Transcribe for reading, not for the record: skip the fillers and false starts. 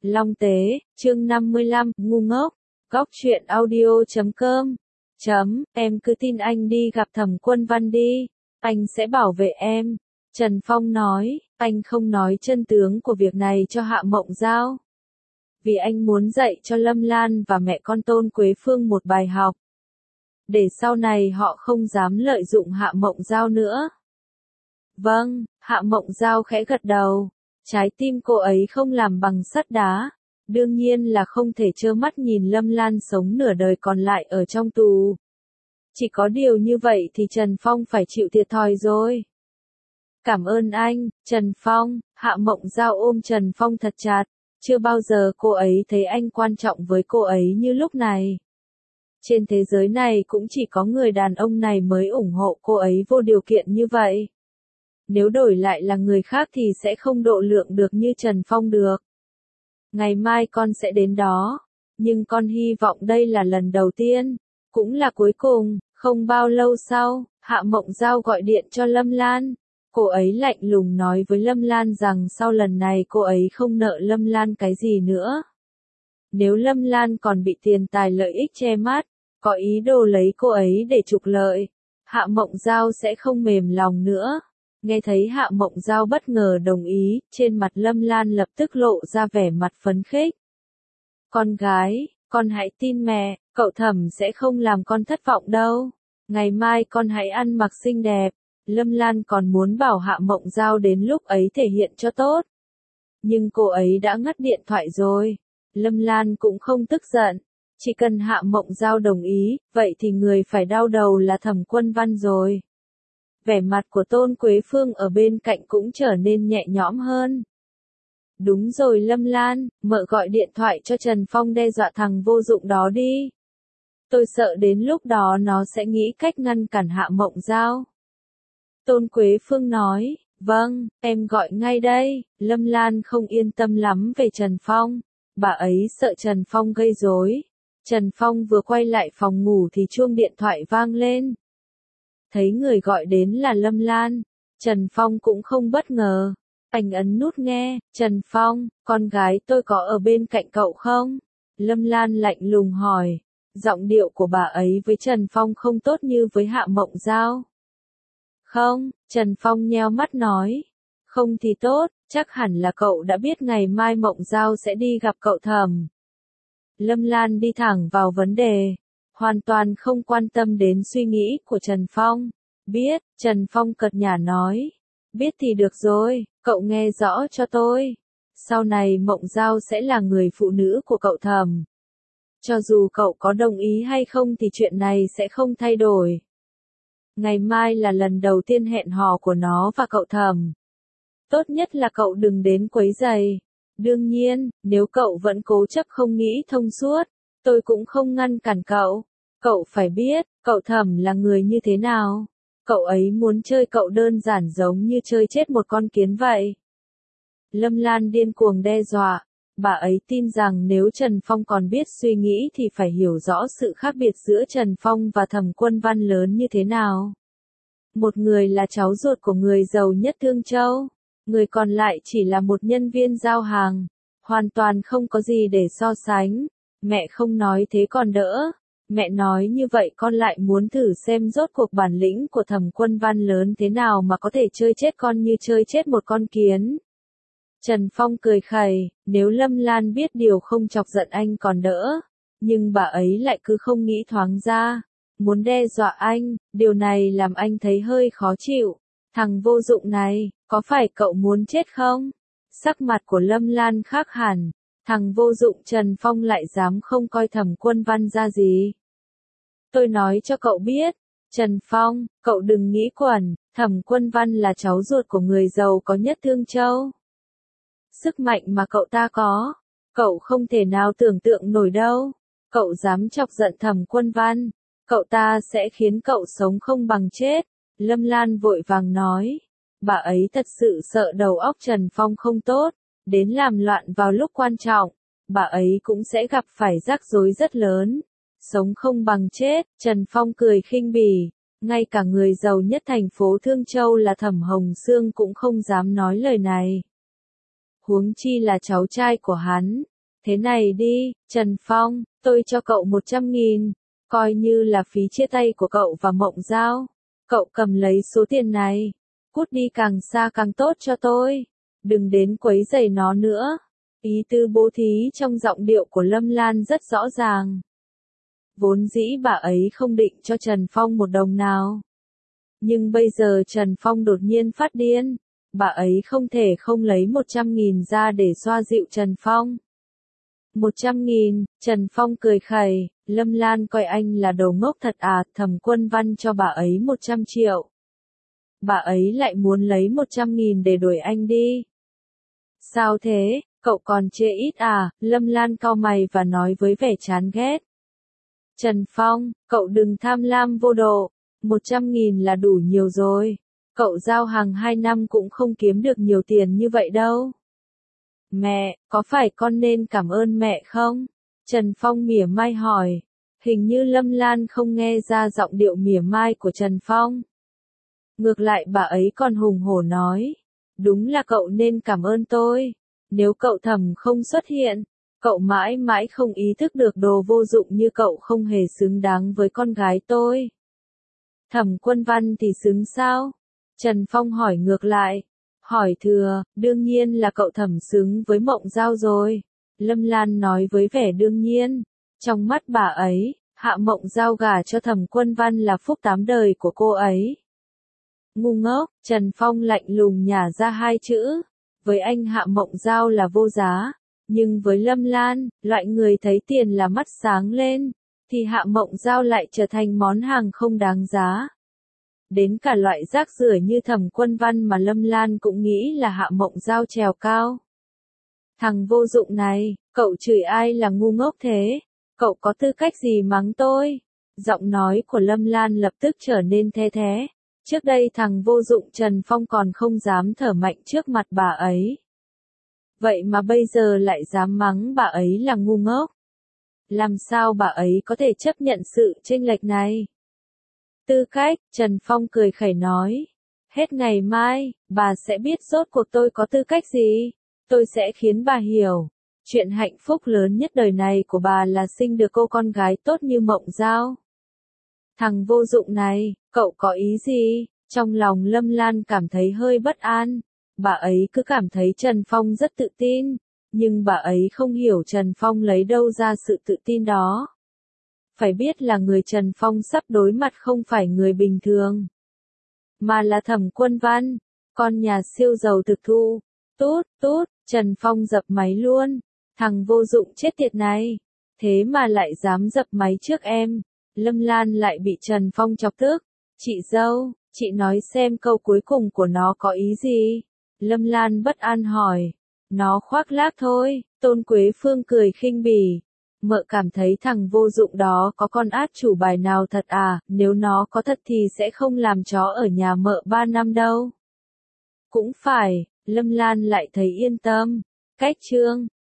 Long Tế, chương 55, ngu ngốc. Góc truyện audio.com. Em cứ tin anh đi gặp Thẩm Quân Văn đi, anh sẽ bảo vệ em. Trần Phong nói, anh không nói chân tướng của việc này cho Hạ Mộng Giao. Vì anh muốn dạy cho Lâm Lan và mẹ con Tôn Quế Phương một bài học. Để sau này họ không dám lợi dụng Hạ Mộng Giao nữa. Vâng, Hạ Mộng Giao khẽ gật đầu. Trái tim cô ấy không làm bằng sắt đá. Đương nhiên là không thể trơ mắt nhìn Lâm Lan sống nửa đời còn lại ở trong tù. Chỉ có điều như vậy thì Trần Phong phải chịu thiệt thòi rồi. Cảm ơn anh, Trần Phong. Hạ Mộng Giao ôm Trần Phong thật chặt. Chưa bao giờ cô ấy thấy anh quan trọng với cô ấy như lúc này. Trên thế giới này cũng chỉ có người đàn ông này mới ủng hộ cô ấy vô điều kiện như vậy. Nếu đổi lại là người khác thì sẽ không độ lượng được như Trần Phong được. Ngày mai con sẽ đến đó, nhưng con hy vọng đây là lần đầu tiên, cũng là cuối cùng. Không bao lâu sau, Hạ Mộng Giao gọi điện cho Lâm Lan. Cô ấy lạnh lùng nói với Lâm Lan rằng sau lần này cô ấy không nợ Lâm Lan cái gì nữa. Nếu Lâm Lan còn bị tiền tài lợi ích che mắt, có ý đồ lấy cô ấy để trục lợi, Hạ Mộng Giao sẽ không mềm lòng nữa. Nghe thấy Hạ Mộng Giao bất ngờ đồng ý, trên mặt Lâm Lan lập tức lộ ra vẻ mặt phấn khích. Con gái, con hãy tin mẹ, cậu Thẩm sẽ không làm con thất vọng đâu. Ngày mai con hãy ăn mặc xinh đẹp. Lâm Lan còn muốn bảo Hạ Mộng Giao đến lúc ấy thể hiện cho tốt. Nhưng cô ấy đã ngắt điện thoại rồi. Lâm Lan cũng không tức giận. Chỉ cần Hạ Mộng Giao đồng ý, vậy thì người phải đau đầu là Thẩm Quân Văn rồi. Vẻ mặt của Tôn Quế Phương ở bên cạnh cũng trở nên nhẹ nhõm hơn. Đúng rồi Lâm Lan, mợ gọi điện thoại cho Trần Phong đe dọa thằng vô dụng đó đi. Tôi sợ đến lúc đó nó sẽ nghĩ cách ngăn cản Hạ Mộng Giao. Tôn Quế Phương nói, vâng, em gọi ngay đây. Lâm Lan không yên tâm lắm về Trần Phong. Bà ấy sợ Trần Phong gây rối. Trần Phong vừa quay lại phòng ngủ thì chuông điện thoại vang lên. Thấy người gọi đến là Lâm Lan, Trần Phong cũng không bất ngờ. Anh ấn nút nghe, Trần Phong, con gái tôi có ở bên cạnh cậu không? Lâm Lan lạnh lùng hỏi. Giọng điệu của bà ấy với Trần Phong không tốt như với Hạ Mộng Giao. Không, Trần Phong nheo mắt nói. Không thì tốt, chắc hẳn là cậu đã biết ngày mai Mộng Giao sẽ đi gặp cậu Thẩm. Lâm Lan đi thẳng vào vấn đề. Hoàn toàn không quan tâm đến suy nghĩ của Trần Phong. Biết, Trần Phong cợt nhả nói. Biết thì được rồi, cậu nghe rõ cho tôi. Sau này Mộng Giao sẽ là người phụ nữ của cậu Thẩm. Cho dù cậu có đồng ý hay không thì chuyện này sẽ không thay đổi. Ngày mai là lần đầu tiên hẹn hò của nó và cậu Thẩm. Tốt nhất là cậu đừng đến quấy rầy. Đương nhiên, nếu cậu vẫn cố chấp không nghĩ thông suốt, tôi cũng không ngăn cản cậu. Cậu phải biết, cậu Thẩm là người như thế nào. Cậu ấy muốn chơi cậu đơn giản giống như chơi chết một con kiến vậy. Lâm Lan điên cuồng đe dọa. Bà ấy tin rằng nếu Trần Phong còn biết suy nghĩ thì phải hiểu rõ sự khác biệt giữa Trần Phong và Thẩm Quân Văn lớn như thế nào. Một người là cháu ruột của người giàu nhất Thương Châu, người còn lại chỉ là một nhân viên giao hàng, hoàn toàn không có gì để so sánh. Mẹ không nói thế còn đỡ, mẹ nói như vậy con lại muốn thử xem rốt cuộc bản lĩnh của Thẩm Quân Văn lớn thế nào mà có thể chơi chết con như chơi chết một con kiến. Trần Phong cười khẩy, nếu Lâm Lan biết điều không chọc giận anh còn đỡ, nhưng bà ấy lại cứ không nghĩ thoáng ra, muốn đe dọa anh, điều này làm anh thấy hơi khó chịu. Thằng vô dụng này, có phải cậu muốn chết không? Sắc mặt của Lâm Lan khác hẳn, thằng vô dụng Trần Phong lại dám không coi Thẩm Quân Văn ra gì. Tôi nói cho cậu biết, Trần Phong, cậu đừng nghĩ quẩn, Thẩm Quân Văn là cháu ruột của người giàu có nhất Thương Châu. Sức mạnh mà cậu ta có, cậu không thể nào tưởng tượng nổi đâu. Cậu dám chọc giận Thẩm Quân Văn, cậu ta sẽ khiến cậu sống không bằng chết. Lâm Lan vội vàng nói. Bà ấy thật sự sợ đầu óc Trần Phong không tốt, đến làm loạn vào lúc quan trọng, bà ấy cũng sẽ gặp phải rắc rối rất lớn. Sống không bằng chết, Trần Phong cười khinh bỉ. Ngay cả người giàu nhất thành phố Thương Châu là Thẩm Hồng Sương cũng không dám nói lời này. Huống chi là cháu trai của hắn. Thế này đi, Trần Phong, tôi cho cậu 100.000, coi như là phí chia tay của cậu và Mộng Giao. Cậu cầm lấy số tiền này, cút đi càng xa càng tốt cho tôi, đừng đến quấy rầy nó nữa. Ý tư bố thí trong giọng điệu của Lâm Lan rất rõ ràng. Vốn dĩ bà ấy không định cho Trần Phong một đồng nào. Nhưng bây giờ Trần Phong đột nhiên phát điên, bà ấy không thể không lấy 100.000 ra để xoa dịu Trần Phong. 100.000, Trần Phong cười khẩy, Lâm Lan coi anh là đồ ngốc thật à, Thẩm Quân Văn cho bà ấy 100 triệu. Bà ấy lại muốn lấy 100.000 để đuổi anh đi. Sao thế, cậu còn chê ít à, Lâm Lan cau mày và nói với vẻ chán ghét. Trần Phong, cậu đừng tham lam vô độ, 100.000 là đủ nhiều rồi. Cậu giao hàng 2 năm cũng không kiếm được nhiều tiền như vậy đâu. Mẹ, có phải con nên cảm ơn mẹ không? Trần Phong mỉa mai hỏi. Hình như Lâm Lan không nghe ra giọng điệu mỉa mai của Trần Phong. Ngược lại bà ấy còn hùng hổ nói. Đúng là cậu nên cảm ơn tôi. Nếu cậu Thẩm không xuất hiện, cậu mãi mãi không ý thức được đồ vô dụng như cậu không hề xứng đáng với con gái tôi. Thẩm Quân Văn thì xứng sao? Trần Phong hỏi ngược lại. Hỏi thừa, đương nhiên là cậu Thẩm xứng với Mộng Giao rồi. Lâm Lan nói với vẻ đương nhiên. Trong mắt bà ấy, Hạ Mộng Giao gả cho Thẩm Quân Văn là phúc 8 đời của cô ấy. Ngu ngốc, Trần Phong lạnh lùng nhả ra 2 chữ. Với anh Hạ Mộng Giao là vô giá. Nhưng với Lâm Lan, loại người thấy tiền là mắt sáng lên, thì Hạ Mộng Giao lại trở thành món hàng không đáng giá. Đến cả loại rác rưởi như Thẩm Quân Văn mà Lâm Lan cũng nghĩ là Hạ Mộng Giao trèo cao. Thằng vô dụng này, cậu chửi ai là ngu ngốc thế? Cậu có tư cách gì mắng tôi? Giọng nói của Lâm Lan lập tức trở nên the thé. Trước đây thằng vô dụng Trần Phong còn không dám thở mạnh trước mặt bà ấy. Vậy mà bây giờ lại dám mắng bà ấy là ngu ngốc. Làm sao bà ấy có thể chấp nhận sự chênh lệch này? Tư cách, Trần Phong cười khẩy nói. Hết ngày mai, bà sẽ biết rốt cuộc tôi có tư cách gì. Tôi sẽ khiến bà hiểu. Chuyện hạnh phúc lớn nhất đời này của bà là sinh được cô con gái tốt như Mộng Giao. Thằng vô dụng này, cậu có ý gì? Trong lòng Lâm Lan cảm thấy hơi bất an. Bà ấy cứ cảm thấy Trần Phong rất tự tin. Nhưng bà ấy không hiểu Trần Phong lấy đâu ra sự tự tin đó. Phải biết là người Trần Phong sắp đối mặt không phải người bình thường, mà là Thẩm Quân Văn, con nhà siêu giàu thực thụ. Tút, tút, Trần Phong dập máy luôn. Thằng vô dụng chết tiệt này. Thế mà lại dám dập máy trước em. Lâm Lan lại bị Trần Phong chọc tức. Chị dâu, chị nói xem câu cuối cùng của nó có ý gì? Lâm Lan bất an hỏi. Nó khoác lác thôi, Tôn Quế Phương cười khinh bỉ. Mợ cảm thấy thằng vô dụng đó có con át chủ bài nào thật à, nếu nó có thật thì sẽ không làm chó ở nhà mợ 3 năm đâu. Cũng phải, Lâm Lan lại thấy yên tâm. Cách chương